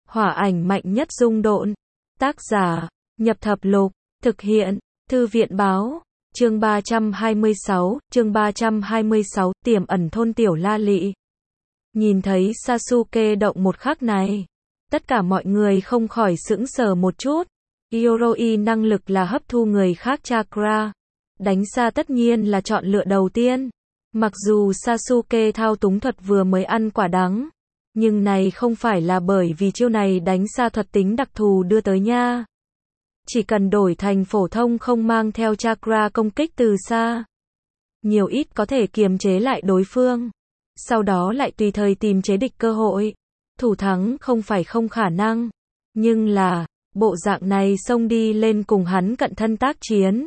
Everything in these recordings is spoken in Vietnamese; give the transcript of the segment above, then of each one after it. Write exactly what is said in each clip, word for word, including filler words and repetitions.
Hỏa ảnh mạnh nhất dung độn. Tác giả, Nhập Thập Lục, thực hiện, Thư viện báo, chương ba trăm hai mươi sáu, chương ba trăm hai mươi sáu, tiềm ẩn thôn tiểu La Lị. Nhìn thấy Sasuke động một khắc này, tất cả mọi người không khỏi sững sờ một chút. Yoroi năng lực là hấp thu người khác chakra. Đánh xa tất nhiên là chọn lựa đầu tiên. Mặc dù Sasuke thao túng thuật vừa mới ăn quả đắng, nhưng này không phải là bởi vì chiêu này đánh xa thuật tính đặc thù đưa tới nha. Chỉ cần đổi thành phổ thông không mang theo chakra công kích từ xa, nhiều ít có thể kiềm chế lại đối phương, sau đó lại tùy thời tìm chế địch cơ hội. Thủ thắng không phải không khả năng, nhưng là, bộ dạng này xông đi lên cùng hắn cận thân tác chiến.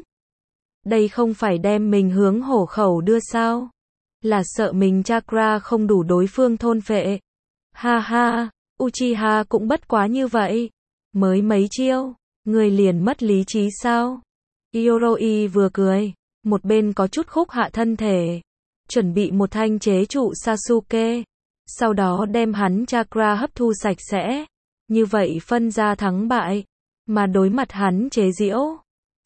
Đây không phải đem mình hướng hổ khẩu đưa sao? Là sợ mình chakra không đủ đối phương thôn phệ. Ha ha, Uchiha cũng bất quá như vậy. Mới mấy chiêu, người liền mất lý trí sao? Yoroi vừa cười, một bên có chút khúc hạ thân thể, chuẩn bị một thanh chế trụ Sasuke, sau đó đem hắn chakra hấp thu sạch sẽ, như vậy phân ra thắng bại, mà đối mặt hắn chế giễu.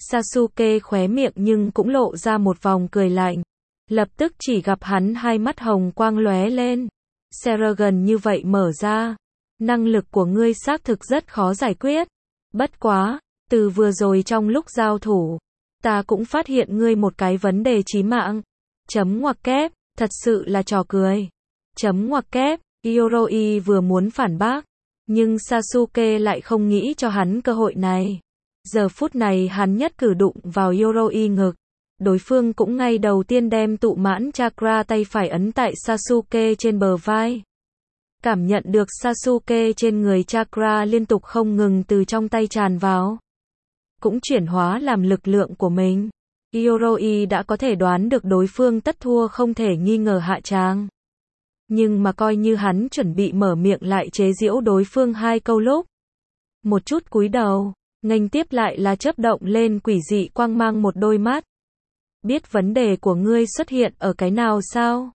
Sasuke khóe miệng nhưng cũng lộ ra một vòng cười lạnh, lập tức chỉ gặp hắn hai mắt hồng quang lóe lên. Serragon như vậy mở ra, năng lực của ngươi xác thực rất khó giải quyết. Bất quá, từ vừa rồi trong lúc giao thủ, ta cũng phát hiện ngươi một cái vấn đề chí mạng. Chấm ngoặc kép, thật sự là trò cười. Chấm ngoặc kép, Yoroi vừa muốn phản bác, nhưng Sasuke lại không nghĩ cho hắn cơ hội này. Giờ phút này hắn nhất cử đụng vào Yoroi ngực. Đối phương cũng ngay đầu tiên đem tụ mãn chakra tay phải ấn tại Sasuke trên bờ vai. Cảm nhận được Sasuke trên người chakra liên tục không ngừng từ trong tay tràn vào, cũng chuyển hóa làm lực lượng của mình. Yoroi đã có thể đoán được đối phương tất thua không thể nghi ngờ hạ tràng. Nhưng mà coi như hắn chuẩn bị mở miệng lại chế giễu đối phương hai câu lúc, một chút cúi đầu, nghênh tiếp lại là chớp động lên quỷ dị quang mang một đôi mắt. Biết vấn đề của ngươi xuất hiện ở cái nào sao?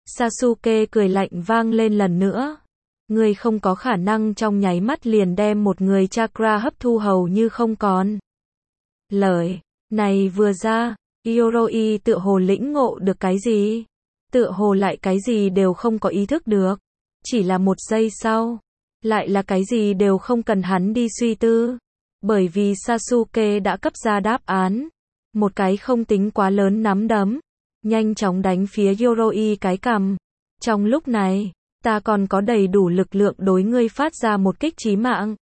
Sasuke cười lạnh vang lên lần nữa. Ngươi không có khả năng trong nháy mắt liền đem một người chakra hấp thu hầu như không còn. Lời này vừa ra, Yoroi tựa hồ lĩnh ngộ được cái gì? Tựa hồ lại cái gì đều không có ý thức được. Chỉ là một giây sau, lại là cái gì đều không cần hắn đi suy tư. Bởi vì Sasuke đã cấp ra đáp án. Một cái không tính quá lớn nắm đấm, nhanh chóng đánh phía Yoroi cái cằm. Trong lúc này, ta còn có đầy đủ lực lượng đối ngươi phát ra một kích chí mạng.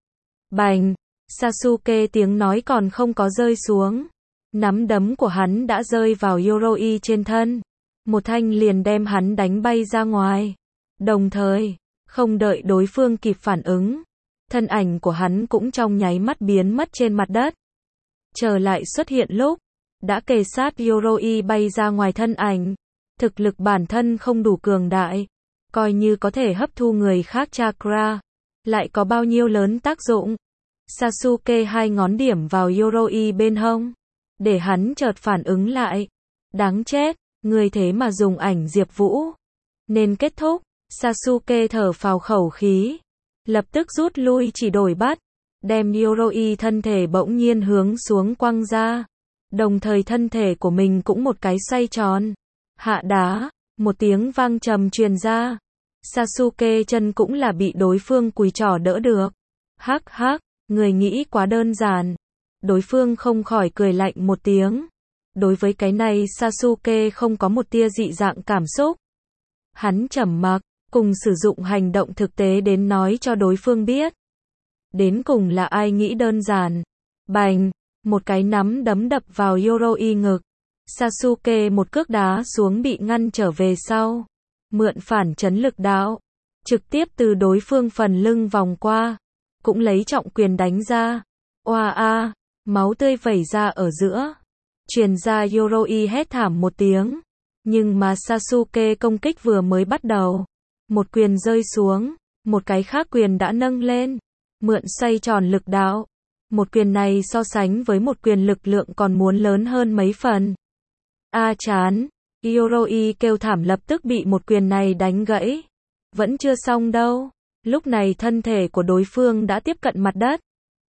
Bành! Sasuke tiếng nói còn không có rơi xuống. Nắm đấm của hắn đã rơi vào Yoroi trên thân. Một thanh liền đem hắn đánh bay ra ngoài. Đồng thời, không đợi đối phương kịp phản ứng, thân ảnh của hắn cũng trong nháy mắt biến mất trên mặt đất. Trở lại xuất hiện lúc, đã kề sát Yoroi bay ra ngoài thân ảnh. Thực lực bản thân không đủ cường đại, coi như có thể hấp thu người khác chakra, lại có bao nhiêu lớn tác dụng. Sasuke hai ngón điểm vào Yoroi bên hông, để hắn chợt phản ứng lại. Đáng chết, người thế mà dùng ảnh Diệp Vũ. Nên kết thúc, Sasuke thở phào khẩu khí, lập tức rút lui chỉ đổi bắt. Đem Yoroi thân thể bỗng nhiên hướng xuống quăng ra, đồng thời thân thể của mình cũng một cái xoay tròn. Hạ đá, một tiếng vang trầm truyền ra. Sasuke chân cũng là bị đối phương cùi trỏ đỡ được. Hắc hắc, người nghĩ quá đơn giản. Đối phương không khỏi cười lạnh một tiếng. Đối với cái này Sasuke không có một tia dị dạng cảm xúc. Hắn trầm mặc, cùng sử dụng hành động thực tế đến nói cho đối phương biết. Đến cùng là ai nghĩ đơn giản. Bành, một cái nắm đấm đập vào Yoroi ngực. Sasuke một cước đá xuống bị ngăn trở về sau. Mượn phản chấn lực đạo, trực tiếp từ đối phương phần lưng vòng qua, cũng lấy trọng quyền đánh ra. Oa a, máu tươi vẩy ra ở giữa. Truyền ra Yoroi hét thảm một tiếng. Nhưng mà Sasuke công kích vừa mới bắt đầu. Một quyền rơi xuống, một cái khác quyền đã nâng lên. Mượn xoay tròn lực đạo. Một quyền này so sánh với một quyền lực lượng còn muốn lớn hơn mấy phần. A chán, Yoroi kêu thảm lập tức bị một quyền này đánh gãy. Vẫn chưa xong đâu. Lúc này thân thể của đối phương đã tiếp cận mặt đất.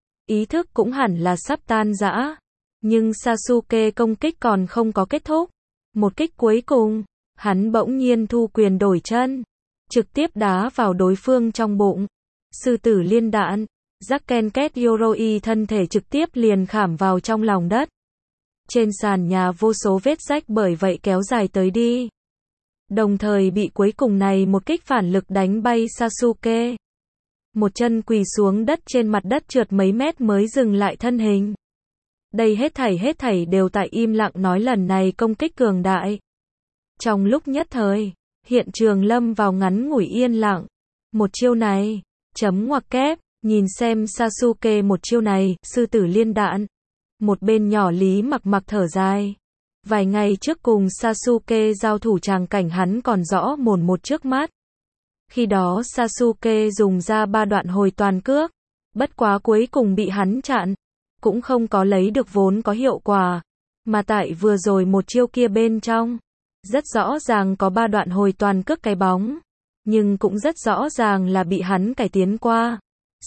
Ý thức cũng hẳn là sắp tan rã. Nhưng Sasuke công kích còn không có kết thúc. Một kích cuối cùng, hắn bỗng nhiên thu quyền đổi chân, trực tiếp đá vào đối phương trong bụng. Sư tử liên đạn, Zakenket Yoroi thân thể trực tiếp liền khảm vào trong lòng đất. Trên sàn nhà vô số vết rách bởi vậy kéo dài tới đi. Đồng thời bị cuối cùng này một kích phản lực đánh bay Sasuke. Một chân quỳ xuống đất trên mặt đất trượt mấy mét mới dừng lại thân hình. Đây hết thảy hết thảy đều tại im lặng nói lần này công kích cường đại. Trong lúc nhất thời, hiện trường lâm vào ngắn ngủi yên lặng. Một chiêu này, chấm ngoặc kép, nhìn xem Sasuke một chiêu này, sư tử liên đạn. Một bên nhỏ Lý Mặc Mặc thở dài. Vài ngày trước cùng Sasuke giao thủ tràng cảnh hắn còn rõ mồn một trước mắt. Khi đó Sasuke dùng ra ba đoạn hồi toàn cước, bất quá cuối cùng bị hắn chặn, cũng không có lấy được vốn có hiệu quả, mà tại vừa rồi một chiêu kia bên trong, rất rõ ràng có ba đoạn hồi toàn cước cái bóng, nhưng cũng rất rõ ràng là bị hắn cải tiến qua.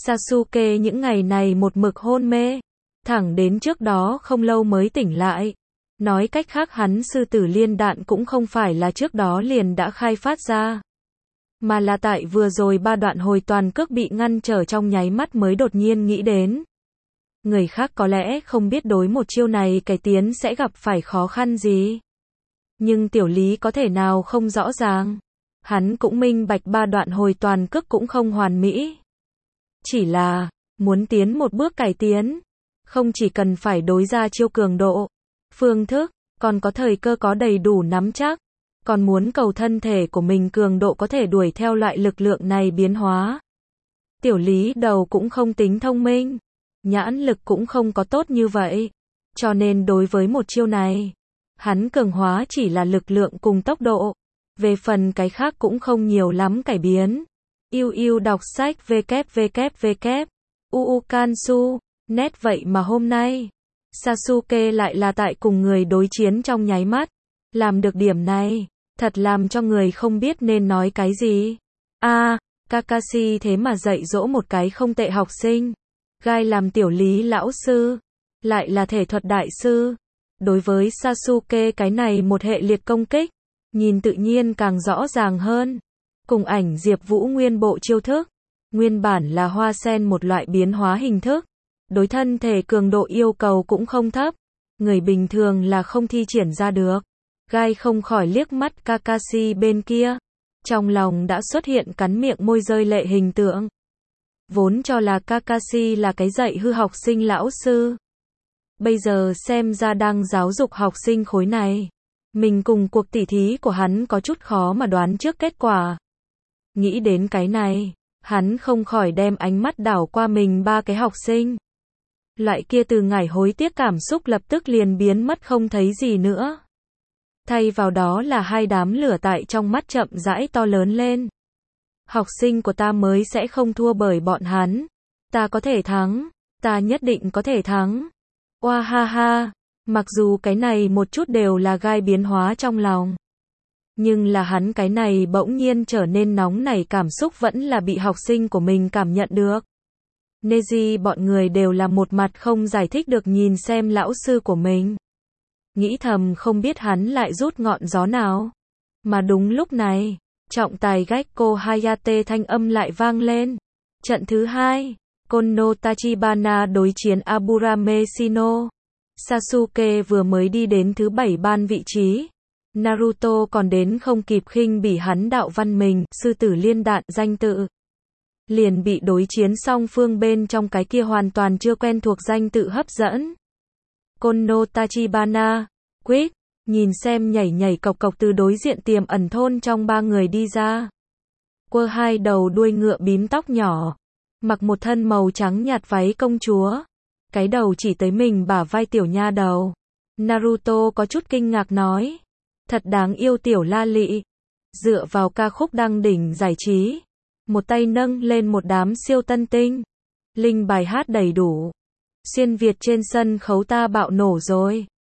Sasuke những ngày này một mực hôn mê, thẳng đến trước đó không lâu mới tỉnh lại. Nói cách khác hắn sư tử liên đạn cũng không phải là trước đó liền đã khai phát ra, mà là tại vừa rồi ba đoạn hồi toàn cước bị ngăn trở trong nháy mắt mới đột nhiên nghĩ đến. Người khác có lẽ không biết đối một chiêu này cải tiến sẽ gặp phải khó khăn gì. Nhưng Tiểu Lý có thể nào không rõ ràng. Hắn cũng minh bạch ba đoạn hồi toàn cước cũng không hoàn mỹ. Chỉ là, muốn tiến một bước cải tiến, không chỉ cần phải đối ra chiêu cường độ, phương thức, còn có thời cơ có đầy đủ nắm chắc, còn muốn cầu thân thể của mình cường độ có thể đuổi theo loại lực lượng này biến hóa. Tiểu Lý đầu cũng không tính thông minh, nhãn lực cũng không có tốt như vậy, cho nên đối với một chiêu này, hắn cường hóa chỉ là lực lượng cùng tốc độ, về phần cái khác cũng không nhiều lắm cải biến. Yêu yêu đọc sách www. Uukansu, net vậy mà hôm nay, Sasuke lại là tại cùng người đối chiến trong nháy mắt, làm được điểm này, thật làm cho người không biết nên nói cái gì. A, à, Kakashi thế mà dạy dỗ một cái không tệ học sinh. Gai làm Tiểu Lý lão sư, lại là thể thuật đại sư. Đối với Sasuke cái này một hệ liệt công kích, nhìn tự nhiên càng rõ ràng hơn. Cùng ảnh Diệp Vũ nguyên bộ chiêu thức, nguyên bản là hoa sen một loại biến hóa hình thức. Đối thân thể cường độ yêu cầu cũng không thấp, người bình thường là không thi triển ra được. Gai không khỏi liếc mắt Kakashi bên kia, trong lòng đã xuất hiện cắn miệng môi rơi lệ hình tượng. Vốn cho là Kakashi là cái dạy hư học sinh lão sư. Bây giờ xem ra đang giáo dục học sinh khối này. Mình cùng cuộc tỉ thí của hắn có chút khó mà đoán trước kết quả. Nghĩ đến cái này, hắn không khỏi đem ánh mắt đảo qua mình ba cái học sinh. Loại kia từ ngải hối tiếc cảm xúc lập tức liền biến mất không thấy gì nữa. Thay vào đó là hai đám lửa tại trong mắt chậm rãi to lớn lên. Học sinh của ta mới sẽ không thua bởi bọn hắn. Ta có thể thắng. Ta nhất định có thể thắng. Oa ha ha. Mặc dù cái này một chút đều là gai biến hóa trong lòng. Nhưng là hắn cái này bỗng nhiên trở nên nóng nảy cảm xúc vẫn là bị học sinh của mình cảm nhận được. Neji bọn người đều là một mặt không giải thích được nhìn xem lão sư của mình. Nghĩ thầm không biết hắn lại rút ngọn gió nào. Mà đúng lúc này, trọng tài Gekko Hayate thanh âm lại vang lên. Trận thứ hai, Kono Tachibana đối chiến Aburame Shino. Sasuke vừa mới đi đến thứ bảy ban vị trí. Naruto còn đến không kịp khinh bỉ hắn đạo văn mình, sư tử liên đạn danh tự. Liền bị đối chiến song phương bên trong cái kia hoàn toàn chưa quen thuộc danh tự hấp dẫn. Kono Tachibana, Quick, nhìn xem nhảy nhảy cộc cộc từ đối diện tiềm ẩn thôn trong ba người đi ra. Quơ hai đầu đuôi ngựa bím tóc nhỏ, mặc một thân màu trắng nhạt váy công chúa. Cái đầu chỉ tới mình bả vai tiểu nha đầu. Naruto có chút kinh ngạc nói. Thật đáng yêu tiểu la lị. Dựa vào ca khúc đăng đỉnh giải trí. Một tay nâng lên một đám siêu tân tinh. Linh bài hát đầy đủ. Xuyên Việt trên sân khấu ta bạo nổ rồi.